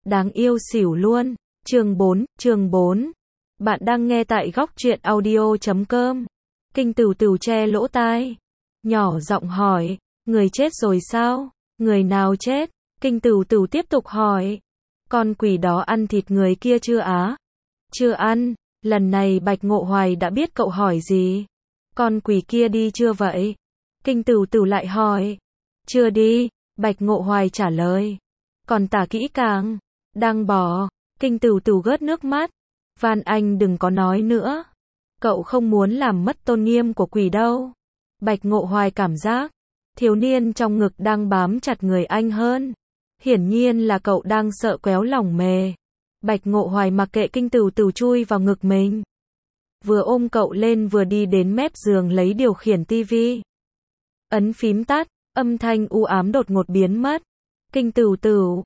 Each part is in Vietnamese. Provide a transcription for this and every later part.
Đáng yêu xỉu luôn. Chương 4. Bạn đang nghe tại góc truyện audio.com. Kinh Tửu Tửu che lỗ tai, nhỏ giọng hỏi, người chết rồi sao? Người nào chết? Kinh Tửu Tửu tiếp tục hỏi. Con quỷ đó ăn thịt người kia chưa á? Chưa ăn. Lần này Bạch Ngộ Hoài đã biết cậu hỏi gì. Con quỷ kia đi chưa vậy? Kinh Tửu Tửu lại hỏi. Chưa đi, Bạch Ngộ Hoài trả lời. Còn tả kỹ càng. Đang bỏ. Kinh Tửu Tửu gớt nước mắt. Van anh đừng có nói nữa. Cậu không muốn làm mất tôn nghiêm của quỷ đâu. Bạch Ngộ Hoài cảm giác thiếu niên trong ngực đang bám chặt người anh hơn. Hiển nhiên là cậu đang sợ kéo lòng mề. Bạch Ngộ Hoài mặc kệ Kinh Tửu Tửu chui vào ngực mình. Vừa ôm cậu lên vừa đi đến mép giường lấy điều khiển tivi. Ấn phím tắt, âm thanh u ám đột ngột biến mất. Kinh Tửu Tửu,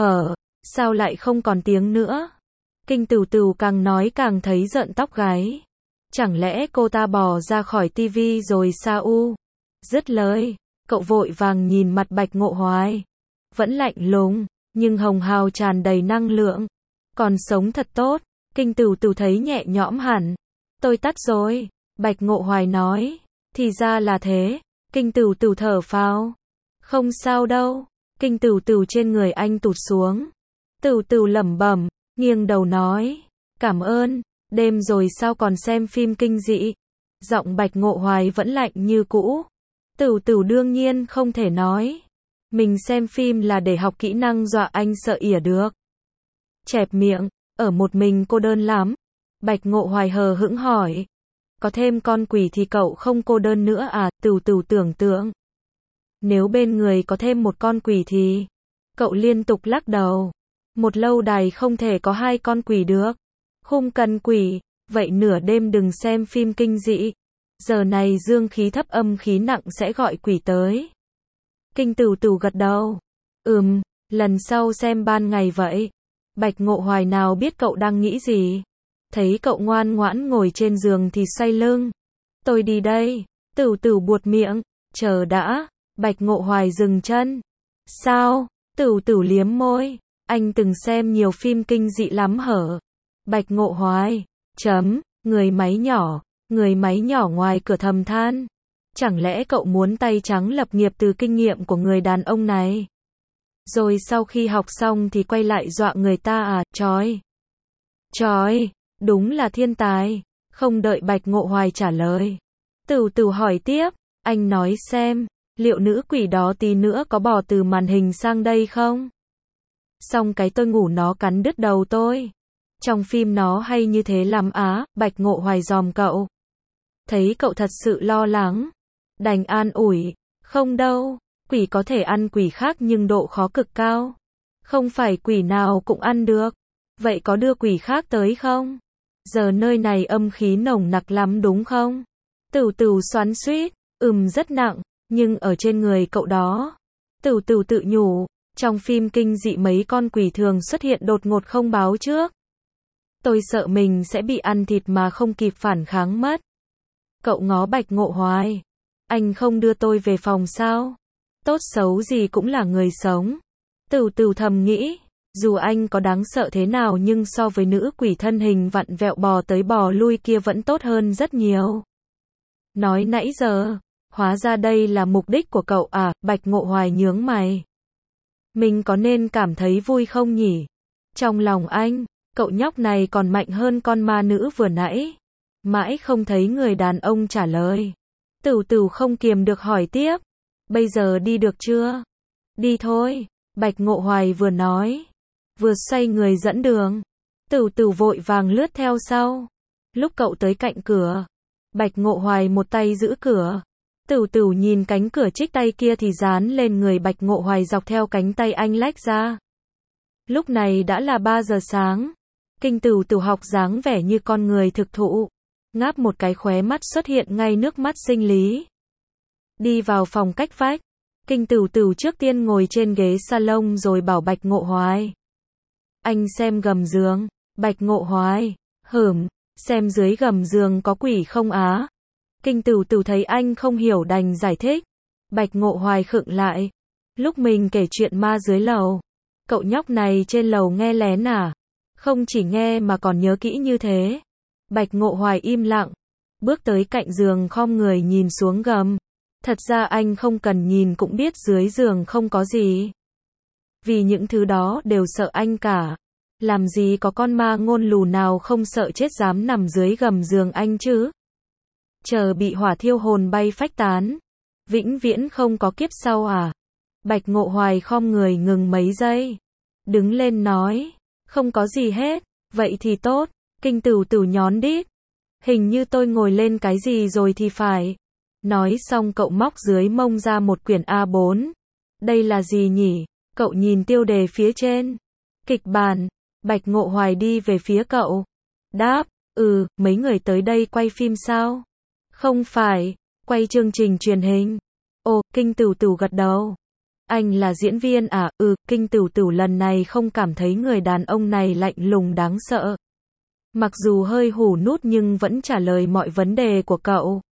sao lại không còn tiếng nữa? Kinh Tửu Tửu càng nói càng thấy rợn tóc gáy. Chẳng lẽ cô ta bỏ ra khỏi tivi rồi sao u? Dứt lời, cậu vội vàng nhìn mặt Bạch Ngộ Hoài. Vẫn lạnh lùng, nhưng hồng hào tràn đầy năng lượng. Còn sống thật tốt. Kinh Tửu Tửu thấy nhẹ nhõm hẳn. Tôi tắt rồi. Bạch Ngộ Hoài nói. Thì ra là thế. Kinh Tửu Tửu thở phào. Không sao đâu. Kinh Tửu Tửu trên người anh tụt xuống. Tửu Tửu lẩm bẩm, nghiêng đầu nói. Cảm ơn. Đêm rồi sao còn xem phim kinh dị? Giọng Bạch Ngộ Hoài vẫn lạnh như cũ. Tửu Tửu đương nhiên không thể nói. Mình xem phim là để học kỹ năng dọa anh sợ ỉa được. Chẹp miệng, ở một mình cô đơn lắm. Bạch Ngộ Hoài hờ hững hỏi. Có thêm con quỷ thì cậu không cô đơn nữa à? Tửu Tửu tưởng tượng. Nếu bên người có thêm một con quỷ thì... Cậu liên tục lắc đầu. Một lâu đài không thể có hai con quỷ được. Khung cần quỷ, vậy nửa đêm đừng xem phim kinh dị. Giờ này dương khí thấp âm khí nặng sẽ gọi quỷ tới. Kinh Tửu Tửu gật đầu. Lần sau xem ban ngày vậy. Bạch Ngộ Hoài nào biết cậu đang nghĩ gì. Thấy cậu ngoan ngoãn ngồi trên giường thì xoay lưng. Tôi đi đây. Tửu Tửu buột miệng. Chờ đã. Bạch Ngộ Hoài dừng chân. Sao? Tửu Tửu liếm môi. Anh từng xem nhiều phim kinh dị lắm hở? Bạch Ngộ Hoài. Người máy nhỏ ngoài cửa thầm than. Chẳng lẽ cậu muốn tay trắng lập nghiệp từ kinh nghiệm của người đàn ông này? Rồi sau khi học xong thì quay lại dọa người ta à? Chói, đúng là thiên tài. Không đợi Bạch Ngộ Hoài trả lời. Tửu Tửu hỏi tiếp, anh nói xem, liệu nữ quỷ đó tí nữa có bò từ màn hình sang đây không? Xong cái tôi ngủ nó cắn đứt đầu tôi. Trong phim nó hay như thế lắm á. Bạch Ngộ Hoài dòm cậu. Thấy cậu thật sự lo lắng, đành an ủi. Không đâu, quỷ có thể ăn quỷ khác nhưng độ khó cực cao. Không phải quỷ nào cũng ăn được. Vậy có đưa quỷ khác tới không? Giờ nơi này âm khí nồng nặc lắm đúng không? Tửu Tửu xoắn xuýt. Rất nặng, nhưng ở trên người cậu đó. Tửu Tửu tự nhủ. Trong phim kinh dị mấy con quỷ thường xuất hiện đột ngột không báo trước. Tôi sợ mình sẽ bị ăn thịt mà không kịp phản kháng mất. Cậu ngó Bạch Ngộ Hoài. Anh không đưa tôi về phòng sao? Tốt xấu gì cũng là người sống. Tửu Tửu thầm nghĩ. Dù anh có đáng sợ thế nào nhưng so với nữ quỷ thân hình vặn vẹo bò tới bò lui kia vẫn tốt hơn rất nhiều. Nói nãy giờ. Hóa ra đây là mục đích của cậu à? Bạch Ngộ Hoài nhướng mày. Mình có nên cảm thấy vui không nhỉ? Trong lòng anh, cậu nhóc này còn mạnh hơn con ma nữ vừa nãy. Mãi không thấy người đàn ông trả lời. Tửu Tửu không kiềm được hỏi tiếp. Bây giờ đi được chưa? Đi thôi. Bạch Ngộ Hoài vừa nói, vừa xoay người dẫn đường. Tửu Tửu vội vàng lướt theo sau. Lúc cậu tới cạnh cửa, Bạch Ngộ Hoài một tay giữ cửa. Tửu Tửu nhìn cánh cửa trích tay kia thì dán lên người Bạch Ngộ Hoài dọc theo cánh tay anh lách ra. Lúc này đã là 3 giờ sáng. Kinh Tửu Tửu học dáng vẻ như con người thực thụ. Ngáp một cái khóe mắt xuất hiện ngay nước mắt sinh lý. Đi vào phòng cách vách. Kinh Tửu Tửu trước tiên ngồi trên ghế salon rồi bảo Bạch Ngộ Hoài. Anh xem gầm giường. Bạch Ngộ Hoài. Xem dưới gầm giường có quỷ không á? Kinh Tửu Tửu thấy anh không hiểu đành giải thích. Bạch Ngộ Hoài khựng lại. Lúc mình kể chuyện ma dưới lầu, Cậu nhóc này trên lầu nghe lén à? Không chỉ nghe mà còn nhớ kỹ như thế. Bạch Ngộ Hoài im lặng, bước tới cạnh giường khom người nhìn xuống gầm. Thật ra anh không cần nhìn cũng biết dưới giường không có gì. Vì những thứ đó đều sợ anh cả. Làm gì có con ma ngôn lù nào không sợ chết dám nằm dưới gầm giường anh chứ? Chờ bị hỏa thiêu hồn bay phách tán. Vĩnh viễn không có kiếp sau à? Bạch Ngộ Hoài khom người ngừng mấy giây. Đứng lên nói. Không có gì hết. Vậy thì tốt. Kinh Tửu Tửu nhón đít. Hình như tôi ngồi lên cái gì rồi thì phải. Nói xong cậu móc dưới mông ra một quyển A4. Đây là gì nhỉ? Cậu nhìn tiêu đề phía trên. Kịch bản. Bạch Ngộ Hoài đi về phía cậu. Đáp. Mấy người tới đây quay phim sao? Không phải. Quay chương trình truyền hình. Ồ, Kinh Tửu Tửu gật đầu. Anh là diễn viên à? Kinh Tửu Tửu lần này không cảm thấy người đàn ông này lạnh lùng đáng sợ. Mặc dù hơi hù nút nhưng vẫn trả lời mọi vấn đề của cậu.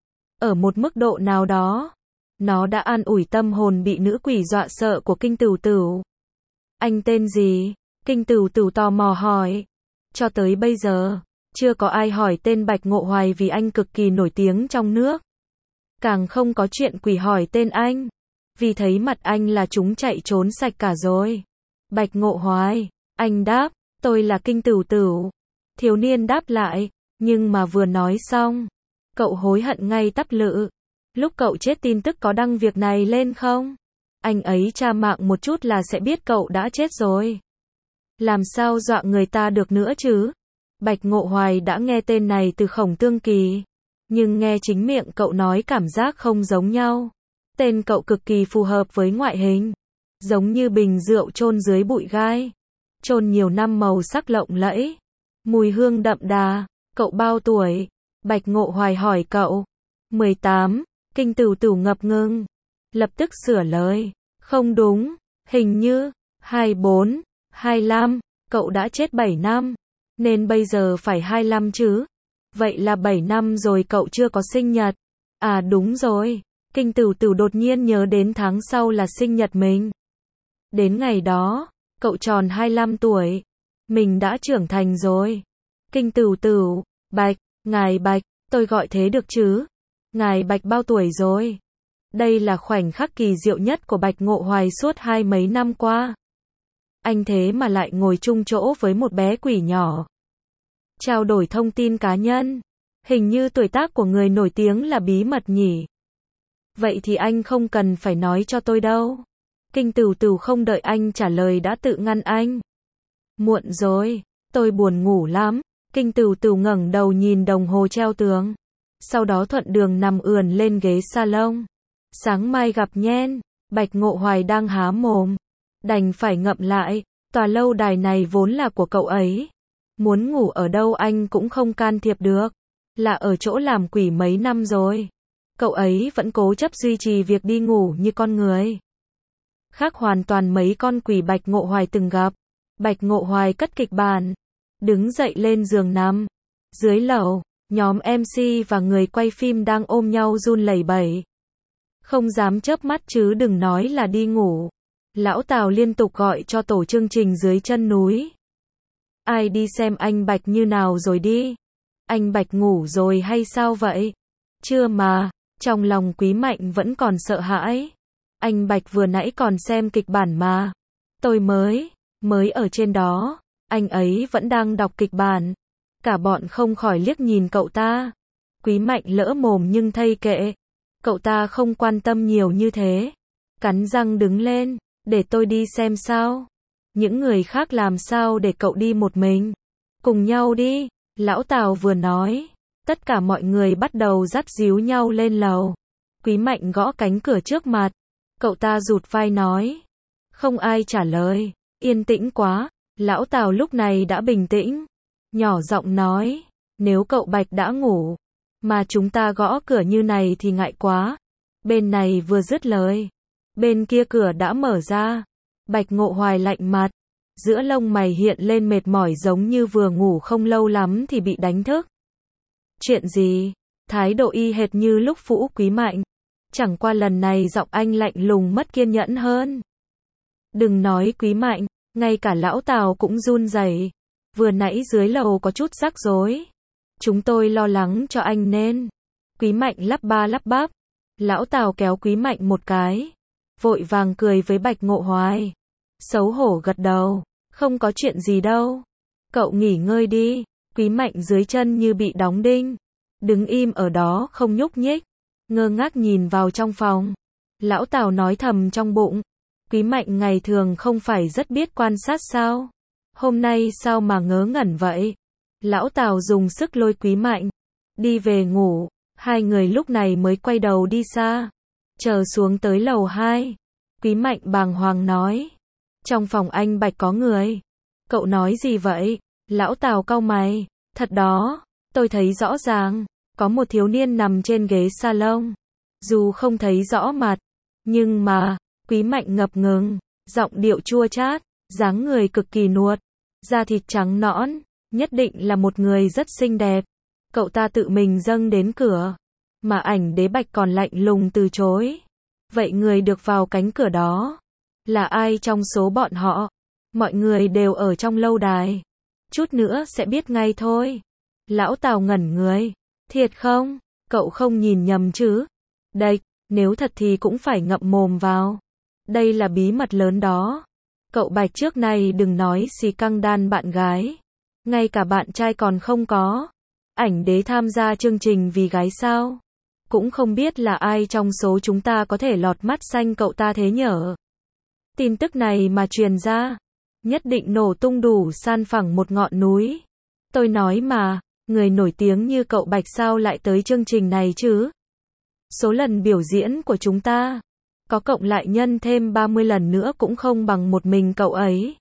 Ở một mức độ nào đó, nó đã an ủi tâm hồn bị nữ quỷ dọa sợ của Kinh Tửu Tửu. Anh tên gì? Kinh Tửu Tửu tò mò hỏi. Cho tới bây giờ, chưa có ai hỏi tên Bạch Ngộ Hoài vì anh cực kỳ nổi tiếng trong nước. Càng không có chuyện quỷ hỏi tên anh. Vì thấy mặt anh là chúng chạy trốn sạch cả rồi. Bạch Ngộ Hoài, anh đáp, tôi là Kinh Tửu Tửu. Thiếu niên đáp lại, nhưng mà vừa nói xong, cậu hối hận ngay tắp lự. Lúc cậu chết tin tức có đăng việc này lên không? Anh ấy tra mạng một chút là sẽ biết cậu đã chết rồi. Làm sao dọa người ta được nữa chứ? Bạch Ngộ Hoài đã nghe tên này từ Khổng Tương Kỳ. Nhưng nghe chính miệng cậu nói cảm giác không giống nhau. Tên cậu cực kỳ phù hợp với ngoại hình. Giống như bình rượu chôn dưới bụi gai. Chôn nhiều năm màu sắc lộng lẫy. Mùi hương đậm đà. Cậu bao tuổi? Bạch Ngộ Hoài hỏi cậu. 18. Kinh Tửu Tửu ngập ngừng. Lập tức sửa lời. Không đúng. Hình như 24, 25. Cậu đã chết 7 năm. Nên bây giờ phải 25 chứ. Vậy là 7 năm rồi cậu chưa có sinh nhật. À đúng rồi. Kinh Tửu Tửu đột nhiên nhớ đến tháng sau là sinh nhật mình. Đến ngày đó, cậu tròn 25 tuổi. Mình đã trưởng thành rồi. Kinh Tửu Tửu, Bạch, ngài Bạch, tôi gọi thế được chứ? Ngài Bạch bao tuổi rồi? Đây là khoảnh khắc kỳ diệu nhất của Bạch Ngộ Hoài suốt 20 mấy năm qua. Anh thế mà lại ngồi chung chỗ với một bé quỷ nhỏ. Trao đổi thông tin cá nhân. Hình như tuổi tác của người nổi tiếng là bí mật nhỉ? Vậy thì anh không cần phải nói cho tôi đâu. Kinh Tửu Tửu không đợi anh trả lời đã tự ngăn anh. Muộn rồi, tôi buồn ngủ lắm. Kinh Tửu Tửu ngẩng đầu nhìn đồng hồ treo tường. Sau đó thuận đường nằm ườn lên ghế salon. Sáng mai gặp nhen. Bạch Ngộ Hoài đang há mồm. Đành phải ngậm lại. Tòa lâu đài này vốn là của cậu ấy. Muốn ngủ ở đâu anh cũng không can thiệp được. Là ở chỗ làm quỷ mấy năm rồi. Cậu ấy vẫn cố chấp duy trì việc đi ngủ như con người. Khác hoàn toàn mấy con quỷ Bạch Ngộ Hoài từng gặp. Bạch Ngộ Hoài cất kịch bản. Đứng dậy lên giường nằm. Dưới lầu, nhóm MC và người quay phim đang ôm nhau run lẩy bẩy. Không dám chớp mắt chứ đừng nói là đi ngủ. Lão Tào liên tục gọi cho tổ chương trình dưới chân núi. Ai đi xem anh Bạch như nào rồi đi? Anh Bạch ngủ rồi hay sao vậy? Chưa mà, trong lòng Quý Mạnh vẫn còn sợ hãi. Anh Bạch vừa nãy còn xem kịch bản mà. Tôi mới ở trên đó. Anh ấy vẫn đang đọc kịch bản. Cả bọn không khỏi liếc nhìn cậu ta. Quý Mạnh lỡ mồm nhưng thay kệ. Cậu ta không quan tâm nhiều như thế. Cắn răng đứng lên. Để tôi đi xem sao. Những người khác làm sao để cậu đi một mình. Cùng nhau đi. Lão Tào vừa nói. Tất cả mọi người bắt đầu dắt díu nhau lên lầu. Quý Mạnh gõ cánh cửa trước mặt. Cậu ta rụt vai nói. Không ai trả lời. Yên tĩnh quá. Lão Tào lúc này đã bình tĩnh. Nhỏ giọng nói. Nếu cậu Bạch đã ngủ. Mà chúng ta gõ cửa như này thì ngại quá. Bên này vừa dứt lời. Bên kia cửa đã mở ra. Bạch Ngộ Hoài lạnh mặt. Giữa lông mày hiện lên mệt mỏi giống như vừa ngủ không lâu lắm thì bị đánh thức. Chuyện gì? Thái độ y hệt như lúc Phũ Quý Mạnh. Chẳng qua lần này giọng anh lạnh lùng mất kiên nhẫn hơn. Đừng nói Quý Mạnh, ngay cả lão Tào cũng run rẩy. Vừa nãy dưới lầu có chút rắc rối. Chúng tôi lo lắng cho anh nên. Quý Mạnh lắp ba lắp bắp. Lão Tào kéo Quý Mạnh một cái. Vội vàng cười với Bạch Ngộ Hoài. Xấu hổ gật đầu. Không có chuyện gì đâu. Cậu nghỉ ngơi đi. Quý Mạnh dưới chân như bị đóng đinh. Đứng im ở đó không nhúc nhích. Ngơ ngác nhìn vào trong phòng. Lão Tào nói thầm trong bụng. Quý Mạnh ngày thường không phải rất biết quan sát sao? Hôm nay sao mà ngớ ngẩn vậy? Lão Tào dùng sức lôi Quý Mạnh. Đi về ngủ. Hai người lúc này mới quay đầu đi xa. Chờ xuống tới lầu 2. Quý Mạnh bàng hoàng nói. Trong phòng anh Bạch có người. Cậu nói gì vậy? Lão Tào cau mày. Thật đó. Tôi thấy rõ ràng. Có một thiếu niên nằm trên ghế salon. Dù không thấy rõ mặt. Nhưng mà, Quý Mạnh ngập ngừng. Giọng điệu chua chát. Dáng người cực kỳ nuột. Da thịt trắng nõn. Nhất định là một người rất xinh đẹp. Cậu ta tự mình dâng đến cửa. Mà ảnh đế Bạch còn lạnh lùng từ chối. Vậy người được vào cánh cửa đó là ai trong số bọn họ? Mọi người đều ở trong lâu đài. Chút nữa sẽ biết ngay thôi. Lão Tào ngẩn người. Thiệt không? Cậu không nhìn nhầm chứ? Đây, nếu thật thì cũng phải ngậm mồm vào. Đây là bí mật lớn đó. Cậu Bạch trước này đừng nói xì căng đan bạn gái. Ngay cả bạn trai còn không có. Ảnh đế tham gia chương trình vì gái sao? Cũng không biết là ai trong số chúng ta có thể lọt mắt xanh cậu ta thế nhở? Tin tức này mà truyền ra, nhất định nổ tung đủ san phẳng một ngọn núi. Tôi nói mà, người nổi tiếng như cậu Bạch sao lại tới chương trình này chứ? Số lần biểu diễn của chúng ta, có cộng lại nhân thêm 30 lần nữa cũng không bằng một mình cậu ấy.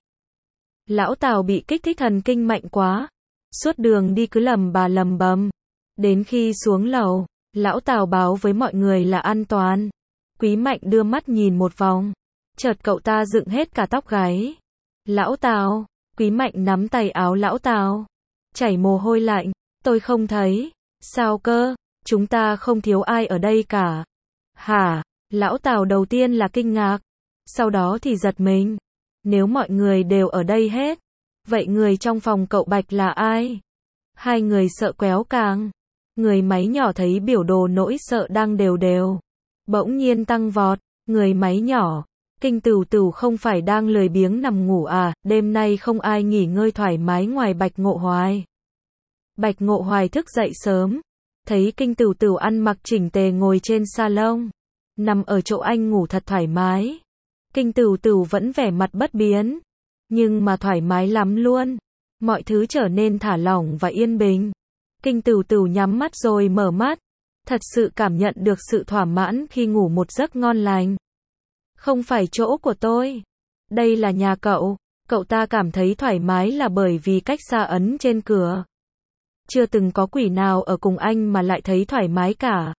Lão Tào bị kích thích thần kinh mạnh quá. Suốt đường đi cứ lầm bà lầm bầm. Đến khi xuống lầu, lão Tào báo với mọi người là an toàn. Quý Mạnh đưa mắt nhìn một vòng. Chợt cậu ta dựng hết cả tóc gáy. Lão Tào, Quý Mạnh nắm tay áo lão Tào. Chảy mồ hôi lạnh. Tôi không thấy. Sao cơ? Chúng ta không thiếu ai ở đây cả. Hả? Lão Tào đầu tiên là kinh ngạc. Sau đó thì giật mình. Nếu mọi người đều ở đây hết. Vậy người trong phòng cậu Bạch là ai? Hai người sợ quéo càng. Người máy nhỏ thấy biểu đồ nỗi sợ đang đều đều. Bỗng nhiên tăng vọt. Người máy nhỏ. Kinh Tửu Tửu không phải đang lười biếng nằm ngủ à? Đêm nay không ai nghỉ ngơi thoải mái ngoài Bạch Ngộ Hoài. Bạch Ngộ Hoài thức dậy sớm. Thấy Kinh Tửu Tửu ăn mặc chỉnh tề ngồi trên salon. Nằm ở chỗ anh ngủ thật thoải mái. Kinh Tửu Tửu vẫn vẻ mặt bất biến. Nhưng mà thoải mái lắm luôn. Mọi thứ trở nên thả lỏng và yên bình. Kinh Tửu Tửu nhắm mắt rồi mở mắt. Thật sự cảm nhận được sự thỏa mãn khi ngủ một giấc ngon lành. Không phải chỗ của tôi. Đây là nhà cậu. Cậu ta cảm thấy thoải mái là bởi vì cách xa ấn trên cửa. Chưa từng có quỷ nào ở cùng anh mà lại thấy thoải mái cả.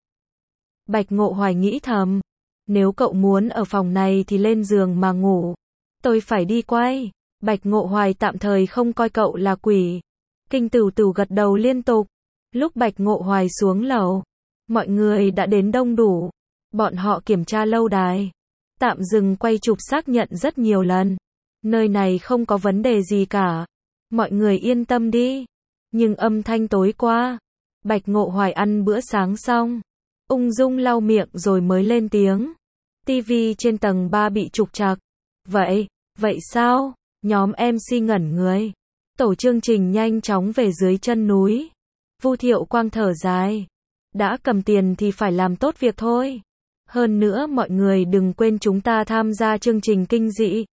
Bạch Ngộ Hoài nghĩ thầm. Nếu cậu muốn ở phòng này thì lên giường mà ngủ. Tôi phải đi quay. Bạch Ngộ Hoài tạm thời không coi cậu là quỷ. Kinh Tửu Tửu gật đầu liên tục. Lúc Bạch Ngộ Hoài xuống lầu, mọi người đã đến đông đủ. Bọn họ kiểm tra lâu đài. Tạm dừng quay chụp xác nhận rất nhiều lần. Nơi này không có vấn đề gì cả. Mọi người yên tâm đi. Nhưng âm thanh tối qua. Bạch Ngộ Hoài ăn bữa sáng xong. Ung dung lau miệng rồi mới lên tiếng. TV trên tầng 3 bị trục trặc. Vậy sao? Nhóm MC ngẩn người. Tổ chương trình nhanh chóng về dưới chân núi. Vu Thiệu Quang thở dài. Đã cầm tiền thì phải làm tốt việc thôi. Hơn nữa mọi người đừng quên chúng ta tham gia chương trình kinh dị.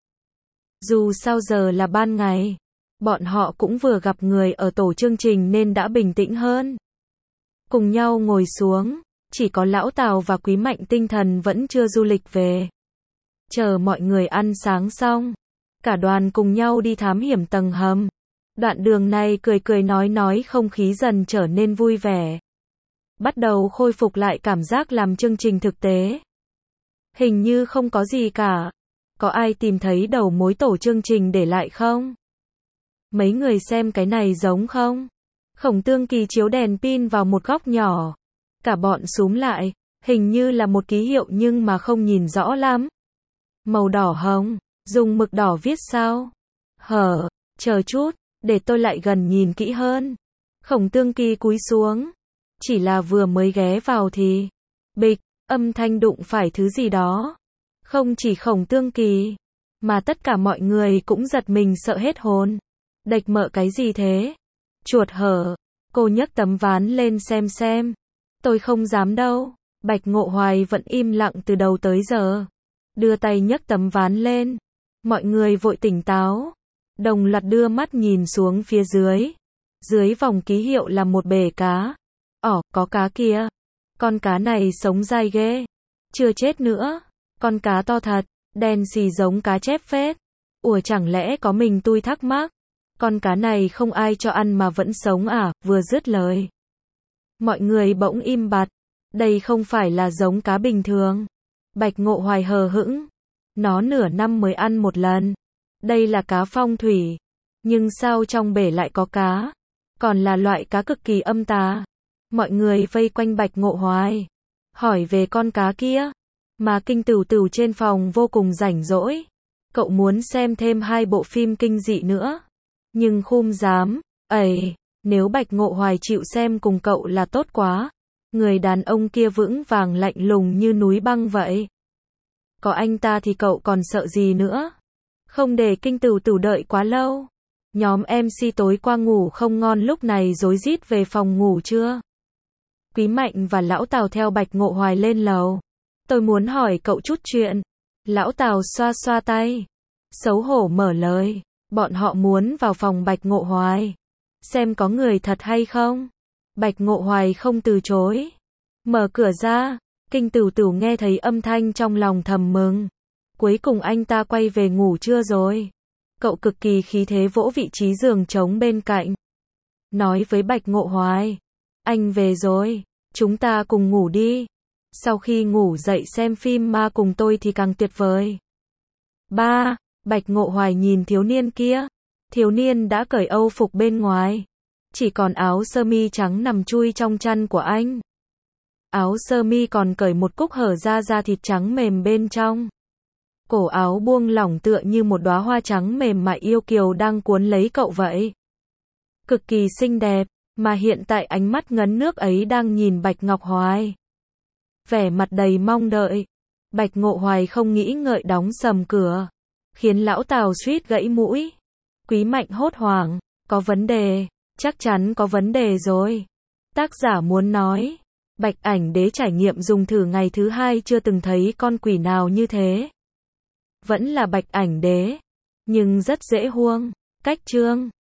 Dù sao giờ là ban ngày. Bọn họ cũng vừa gặp người ở tổ chương trình nên đã bình tĩnh hơn. Cùng nhau ngồi xuống. Chỉ có lão Tào và Quý Mạnh tinh thần vẫn chưa du lịch về. Chờ mọi người ăn sáng xong. Cả đoàn cùng nhau đi thám hiểm tầng hầm. Đoạn đường này cười cười nói không khí dần trở nên vui vẻ. Bắt đầu khôi phục lại cảm giác làm chương trình thực tế. Hình như không có gì cả. Có ai tìm thấy đầu mối tổ chương trình để lại không? Mấy người xem cái này giống không? Khổng Tương Kỳ chiếu đèn pin vào một góc nhỏ. Cả bọn xúm lại. Hình như là một ký hiệu nhưng mà không nhìn rõ lắm. Màu đỏ hồng. Dùng mực đỏ viết sao? Hở, chờ chút, để tôi lại gần nhìn kỹ hơn. Khổng Tương Kỳ cúi xuống. Chỉ là vừa mới ghé vào thì, bịch, âm thanh đụng phải thứ gì đó. Không chỉ Khổng Tương Kỳ, mà tất cả mọi người cũng giật mình sợ hết hồn. Đệch mợ cái gì thế? Chuột hở. Cô nhấc tấm ván lên xem. Tôi không dám đâu. Bạch Ngộ Hoài vẫn im lặng từ đầu tới giờ. Đưa tay nhấc tấm ván lên. Mọi người vội tỉnh táo. Đồng loạt đưa mắt nhìn xuống phía dưới. Dưới vòng ký hiệu là một bể cá. Có cá kia. Con cá này sống dai ghê. Chưa chết nữa. Con cá to thật, đen xì giống cá chép phết. Ủa chẳng lẽ có mình tôi thắc mắc. Con cá này không ai cho ăn mà vẫn sống à? Vừa dứt lời, mọi người bỗng im bặt. Đây không phải là giống cá bình thường. Bạch Ngộ Hoài hờ hững. Nó nửa năm mới ăn một lần. Đây là cá phong thủy. Nhưng sao trong bể lại có cá? Còn là loại cá cực kỳ âm tà. Mọi người vây quanh Bạch Ngộ Hoài, hỏi về con cá kia. Mà Kinh Tửu Tửu trên phòng vô cùng rảnh rỗi. Cậu muốn xem thêm 2 bộ phim kinh dị nữa. Nhưng không dám. Nếu Bạch Ngộ Hoài chịu xem cùng cậu là tốt quá. Người đàn ông kia vững vàng lạnh lùng như núi băng vậy. Có anh ta thì cậu còn sợ gì nữa. Không để Kinh Tửu Tửu đợi quá lâu. Nhóm MC tối qua ngủ không ngon lúc này rối rít về phòng ngủ chưa? Quý Mạnh và Lão Tào theo Bạch Ngộ Hoài lên lầu. Tôi muốn hỏi cậu chút chuyện. Lão Tào xoa xoa tay. Xấu hổ mở lời. Bọn họ muốn vào phòng Bạch Ngộ Hoài. Xem có người thật hay không. Bạch Ngộ Hoài không từ chối. Mở cửa ra. Kinh Tửu Tửu nghe thấy âm thanh trong lòng thầm mừng. Cuối cùng anh ta quay về ngủ trưa rồi. Cậu cực kỳ khí thế vỗ vị trí giường trống bên cạnh. Nói với Bạch Ngộ Hoài. Anh về rồi. Chúng ta cùng ngủ đi. Sau khi ngủ dậy xem phim ma cùng tôi thì càng tuyệt vời. Bạch Ngộ Hoài nhìn thiếu niên kia. Thiếu niên đã cởi âu phục bên ngoài. Chỉ còn áo sơ mi trắng nằm chui trong chăn của anh. Áo sơ mi còn cởi một cúc hở ra da thịt trắng mềm bên trong. Cổ áo buông lỏng tựa như một đóa hoa trắng mềm mại yêu kiều đang cuốn lấy cậu vậy. Cực kỳ xinh đẹp, mà hiện tại ánh mắt ngấn nước ấy đang nhìn Bạch Ngọc Hoài. Vẻ mặt đầy mong đợi. Bạch Ngộ Hoài không nghĩ ngợi đóng sầm cửa. Khiến Lão Tào suýt gãy mũi. Quý Mạnh hốt hoảng. Có vấn đề. Chắc chắn có vấn đề rồi. Tác giả muốn nói. Bạch Ảnh Đế trải nghiệm dùng thử ngày thứ 2 chưa từng thấy con quỷ nào như thế. Vẫn là Bạch Ảnh Đế. Nhưng rất dễ huông. Cách chương.